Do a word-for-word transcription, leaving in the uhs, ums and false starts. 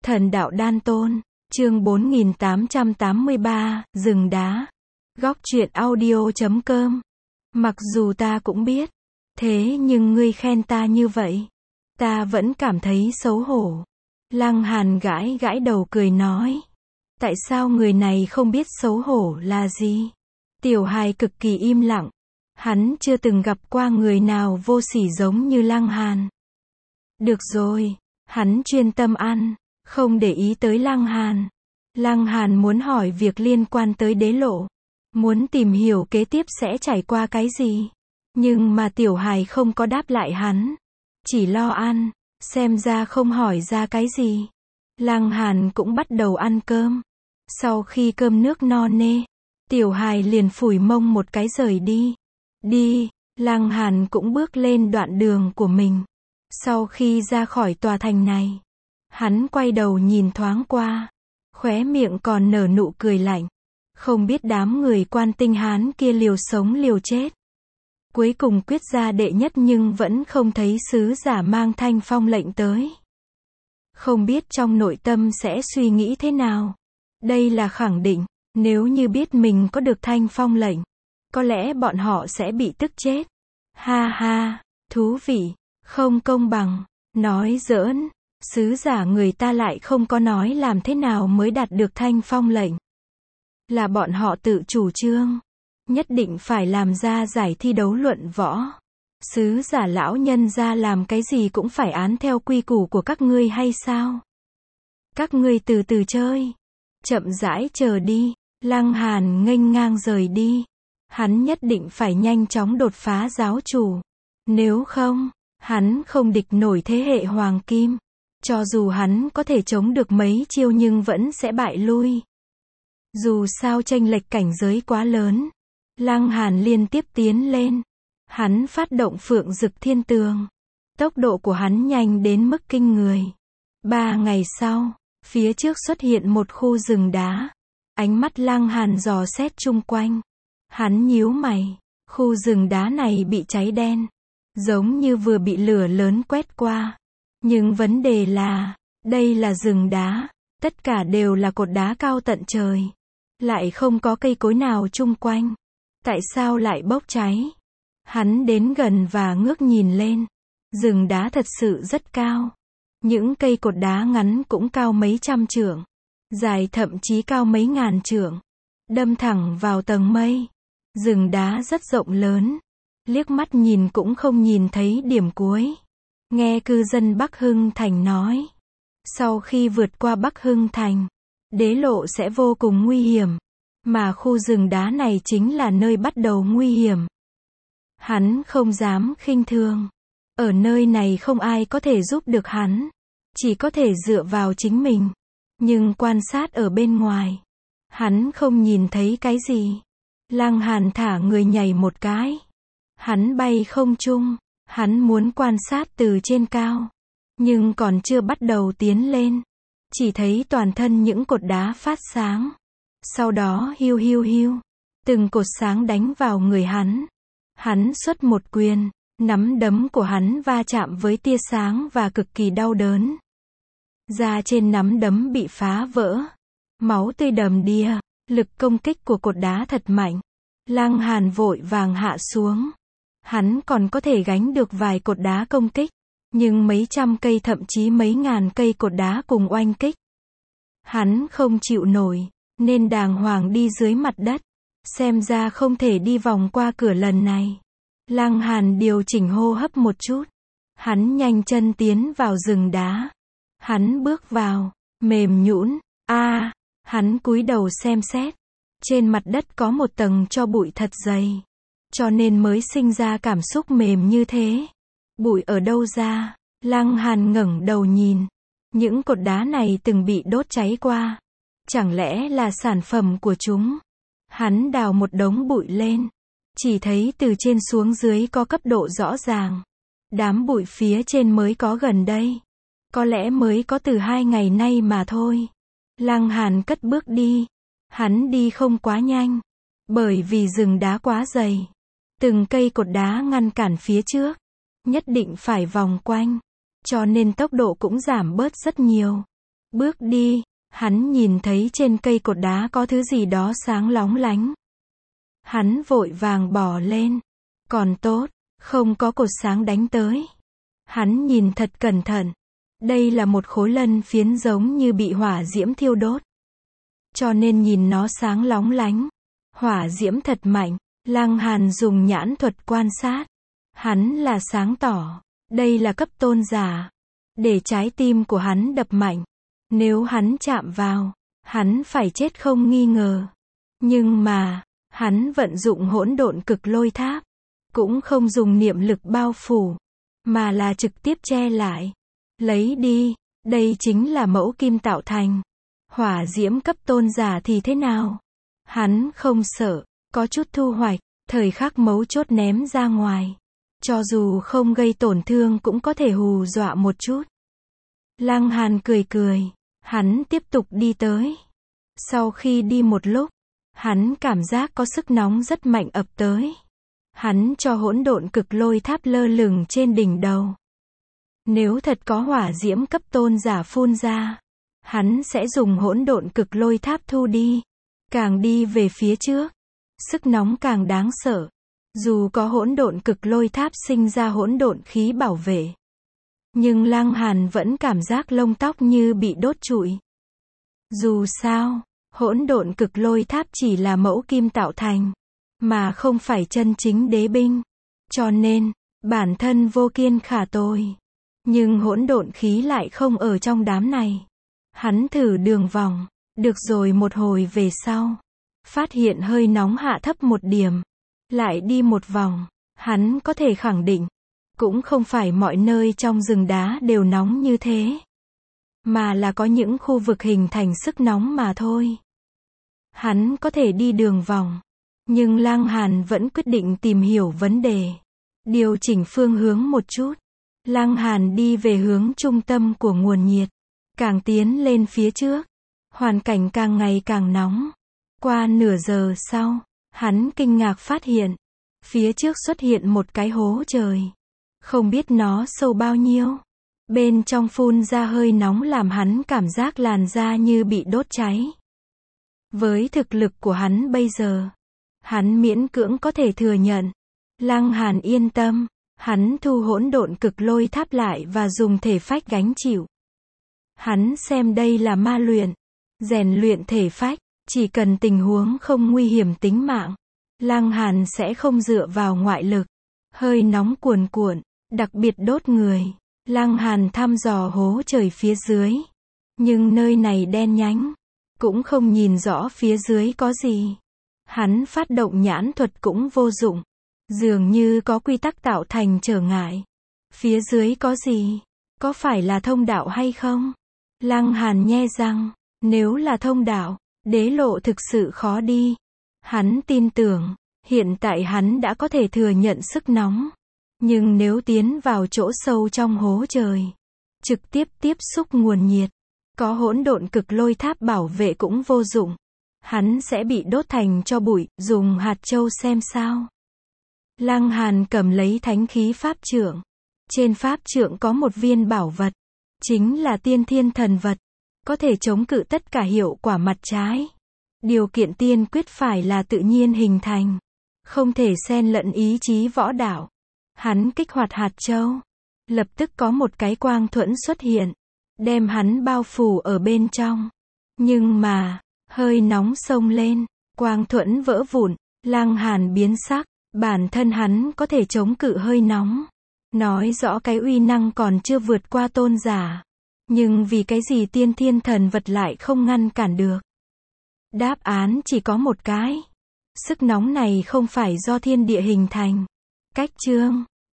Thần đạo đan tôn, chương bốn nghìn tám trăm tám mươi ba, rừng đá. Góc truyện audio chấm com. Mặc dù ta cũng biết, thế nhưng ngươi khen ta như vậy, ta vẫn cảm thấy xấu hổ. Lăng Hàn gãi gãi đầu cười nói, tại sao người này không biết xấu hổ là gì? Tiểu hài cực kỳ im lặng, hắn chưa từng gặp qua người nào vô sỉ giống như Lăng Hàn. Được rồi, hắn chuyên tâm ăn, không để ý tới Lăng Hàn. Lăng Hàn muốn hỏi việc liên quan tới đế lộ, muốn tìm hiểu kế tiếp sẽ trải qua cái gì. Nhưng mà tiểu hài không có đáp lại hắn, chỉ lo ăn, xem ra không hỏi ra cái gì. Lăng Hàn cũng bắt đầu ăn cơm. Sau khi cơm nước no nê, tiểu hài liền phủi mông một cái rời đi. Đi, Lăng Hàn cũng bước lên đoạn đường của mình. Sau khi ra khỏi tòa thành này, hắn quay đầu nhìn thoáng qua, khóe miệng còn nở nụ cười lạnh. Không biết đám người Quan Tinh Hán kia liều sống liều chết, cuối cùng quyết ra đệ nhất nhưng vẫn không thấy sứ giả mang Thanh Phong lệnh tới. Không biết trong nội tâm sẽ suy nghĩ thế nào. Đây là khẳng định, nếu như biết mình có được Thanh Phong lệnh, có lẽ bọn họ sẽ bị tức chết. Ha ha, thú vị, không công bằng, nói giỡn, sứ giả người ta lại không có nói làm thế nào mới đạt được Thanh Phong lệnh. Là bọn họ tự chủ trương, nhất định phải làm ra giải thi đấu luận võ. Sứ giả lão nhân ra làm cái gì cũng phải án theo quy củ của các ngươi hay sao? Các ngươi từ từ chơi, chậm rãi chờ đi. Lăng Hàn nghênh ngang rời đi. Hắn nhất định phải nhanh chóng đột phá giáo chủ. Nếu không, hắn không địch nổi thế hệ hoàng kim. Cho dù hắn có thể chống được mấy chiêu nhưng vẫn sẽ bại lui. Dù sao chênh lệch cảnh giới quá lớn. Lăng Hàn liên tiếp tiến lên. Hắn phát động Phượng Dực Thiên Tường. Tốc độ của hắn nhanh đến mức kinh người. Ba ngày sau, phía trước xuất hiện một khu rừng đá. Ánh mắt Lăng Hàn dò xét chung quanh. Hắn nhíu mày, khu rừng đá này bị cháy đen, giống như vừa bị lửa lớn quét qua. Nhưng vấn đề là, đây là rừng đá, tất cả đều là cột đá cao tận trời, lại không có cây cối nào chung quanh. Tại sao lại bốc cháy? Hắn đến gần và ngước nhìn lên. Rừng đá thật sự rất cao. Những cây cột đá ngắn cũng cao mấy trăm trượng, dài thậm chí cao mấy ngàn trượng, đâm thẳng vào tầng mây. Rừng đá rất rộng lớn, liếc mắt nhìn cũng không nhìn thấy điểm cuối. Nghe cư dân Bắc Hưng Thành nói, sau khi vượt qua Bắc Hưng Thành, đế lộ sẽ vô cùng nguy hiểm, mà khu rừng đá này chính là nơi bắt đầu nguy hiểm. Hắn không dám khinh thường. Ở nơi này không ai có thể giúp được hắn, chỉ có thể dựa vào chính mình. Nhưng quan sát ở bên ngoài, hắn không nhìn thấy cái gì. Lăng Hàn thả người nhảy một cái. Hắn bay không trung. Hắn muốn quan sát từ trên cao, nhưng còn chưa bắt đầu tiến lên, chỉ thấy toàn thân những cột đá phát sáng. Sau đó hiu hiu hiu, từng cột sáng đánh vào người hắn. Hắn xuất một quyền, nắm đấm của hắn va chạm với tia sáng và cực kỳ đau đớn. Da trên nắm đấm bị phá vỡ, máu tươi đầm đìa. Lực công kích của cột đá thật mạnh. Lăng Hàn vội vàng hạ xuống. Hắn còn có thể gánh được vài cột đá công kích, nhưng mấy trăm cây thậm chí mấy ngàn cây cột đá cùng oanh kích, hắn không chịu nổi, nên đàng hoàng đi dưới mặt đất. Xem ra không thể đi vòng qua cửa lần này. Lăng Hàn điều chỉnh hô hấp một chút. Hắn nhanh chân tiến vào rừng đá. Hắn bước vào, mềm nhũn, a, à, hắn cúi đầu xem xét. Trên mặt đất có một tầng tro bụi thật dày, cho nên mới sinh ra cảm xúc mềm như thế. Bụi ở đâu ra? Lăng Hàn ngẩng đầu nhìn. Những cột đá này từng bị đốt cháy qua. Chẳng lẽ là sản phẩm của chúng? Hắn đào một đống bụi lên. Chỉ thấy từ trên xuống dưới có cấp độ rõ ràng. Đám bụi phía trên mới có gần đây. Có lẽ mới có từ hai ngày nay mà thôi. Lăng Hàn cất bước đi. Hắn đi không quá nhanh, bởi vì rừng đá quá dày. Từng cây cột đá ngăn cản phía trước, nhất định phải vòng quanh, cho nên tốc độ cũng giảm bớt rất nhiều. Bước đi, hắn nhìn thấy trên cây cột đá có thứ gì đó sáng lóng lánh. Hắn vội vàng bỏ lên. Còn tốt, không có cột sáng đánh tới. Hắn nhìn thật cẩn thận. Đây là một khối lân phiến giống như bị hỏa diễm thiêu đốt. Cho nên nhìn nó sáng lóng lánh. Hỏa diễm thật mạnh. Lăng Hàn dùng nhãn thuật quan sát. Hắn là sáng tỏ. Đây là cấp tôn giả. Để trái tim của hắn đập mạnh. Nếu hắn chạm vào, hắn phải chết không nghi ngờ. Nhưng mà, hắn vận dụng hỗn độn cực lôi tháp. Cũng không dùng niệm lực bao phủ. Mà là trực tiếp che lại. Lấy đi, đây chính là mẫu kim tạo thành. Hỏa diễm cấp tôn giả thì thế nào? Hắn không sợ, có chút thu hoạch, thời khắc mấu chốt ném ra ngoài. Cho dù không gây tổn thương cũng có thể hù dọa một chút. Lăng Hàn cười cười, hắn tiếp tục đi tới. Sau khi đi một lúc, hắn cảm giác có sức nóng rất mạnh ập tới. Hắn cho hỗn độn cực lôi tháp lơ lửng trên đỉnh đầu. Nếu thật có hỏa diễm cấp tôn giả phun ra, hắn sẽ dùng hỗn độn cực lôi tháp thu đi. Càng đi về phía trước, sức nóng càng đáng sợ. Dù có hỗn độn cực lôi tháp sinh ra hỗn độn khí bảo vệ, nhưng Lăng Hàn vẫn cảm giác lông tóc như bị đốt trụi. Dù sao, hỗn độn cực lôi tháp chỉ là mẫu kim tạo thành, mà không phải chân chính đế binh. Cho nên, bản thân vô kiên khả tội. Nhưng hỗn độn khí lại không ở trong đám này. Hắn thử đường vòng, được rồi một hồi về sau. Phát hiện hơi nóng hạ thấp một điểm. Lại đi một vòng, hắn có thể khẳng định. Cũng không phải mọi nơi trong rừng đá đều nóng như thế. Mà là có những khu vực hình thành sức nóng mà thôi. Hắn có thể đi đường vòng. Nhưng Lăng Hàn vẫn quyết định tìm hiểu vấn đề. Điều chỉnh phương hướng một chút. Lăng Hàn đi về hướng trung tâm của nguồn nhiệt. Càng tiến lên phía trước, hoàn cảnh càng ngày càng nóng. Qua nửa giờ sau, hắn kinh ngạc phát hiện. Phía trước xuất hiện một cái hố trời. Không biết nó sâu bao nhiêu. Bên trong phun ra hơi nóng làm hắn cảm giác làn da như bị đốt cháy. Với thực lực của hắn bây giờ, hắn miễn cưỡng có thể thừa nhận. Lăng Hàn yên tâm, hắn thu hỗn độn cực lôi tháp lại và dùng thể phách gánh chịu. Hắn xem đây là ma luyện, rèn luyện thể phách, chỉ cần tình huống không nguy hiểm tính mạng, Lăng Hàn sẽ không dựa vào ngoại lực. Hơi nóng cuồn cuộn, đặc biệt đốt người. Lăng Hàn thăm dò hố trời phía dưới, nhưng nơi này đen nhánh, cũng không nhìn rõ phía dưới có gì. Hắn phát động nhãn thuật cũng vô dụng, dường như có quy tắc tạo thành trở ngại. Phía dưới có gì? Có phải là thông đạo hay không? Lăng Hàn nhe răng, nếu là thông đạo, đế lộ thực sự khó đi. Hắn tin tưởng, hiện tại hắn đã có thể thừa nhận sức nóng. Nhưng nếu tiến vào chỗ sâu trong hố trời, trực tiếp tiếp xúc nguồn nhiệt, có hỗn độn cực lôi tháp bảo vệ cũng vô dụng. Hắn sẽ bị đốt thành tro bụi, dùng hạt châu xem sao. Lăng Hàn cầm lấy thánh khí pháp trượng. Trên pháp trượng có một viên bảo vật, chính là tiên thiên thần vật, có thể chống cự tất cả hiệu quả mặt trái. Điều kiện tiên quyết phải là tự nhiên hình thành, không thể xen lẫn ý chí võ đạo. Hắn kích hoạt hạt châu, lập tức có một cái quang thuẫn xuất hiện, đem hắn bao phủ ở bên trong. Nhưng mà, hơi nóng xông lên, quang thuẫn vỡ vụn, Lăng Hàn biến sắc, bản thân hắn có thể chống cự hơi nóng. Nói rõ cái uy năng còn chưa vượt qua tôn giả. Nhưng vì cái gì tiên thiên thần vật lại không ngăn cản được? Đáp án chỉ có một cái. Sức nóng này không phải do thiên địa hình thành. Cách chương